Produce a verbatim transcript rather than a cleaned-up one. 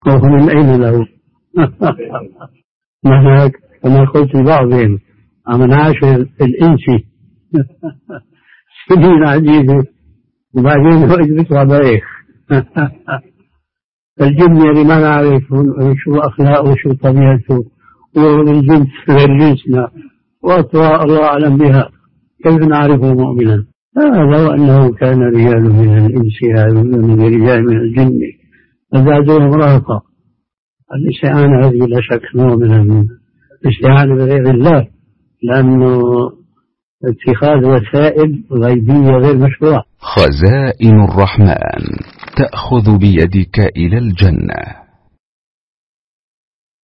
وهو من أين له؟ هناك كما قلت لبعضهم من عاش الإنسي سنين عديدة وبعدين هو يدرك وضعيه. الجن يعني ما نعرف شو أخلاقه وشو طبيعته، والجنس غير جنسنا وأطواء الله أعلم بها، كيف نعرفه مؤمنا؟ هذا وأنه كان رجال من الإنس من رجال من الجن فزادوهم رهقا. الاستعانة هذه لا شك نوع من الاستعانة بغير الله، لأنه اتخاذ وسائل غيبية غير مشروعة. خزائن الرحمن تأخذ بيدك إلى الجنة.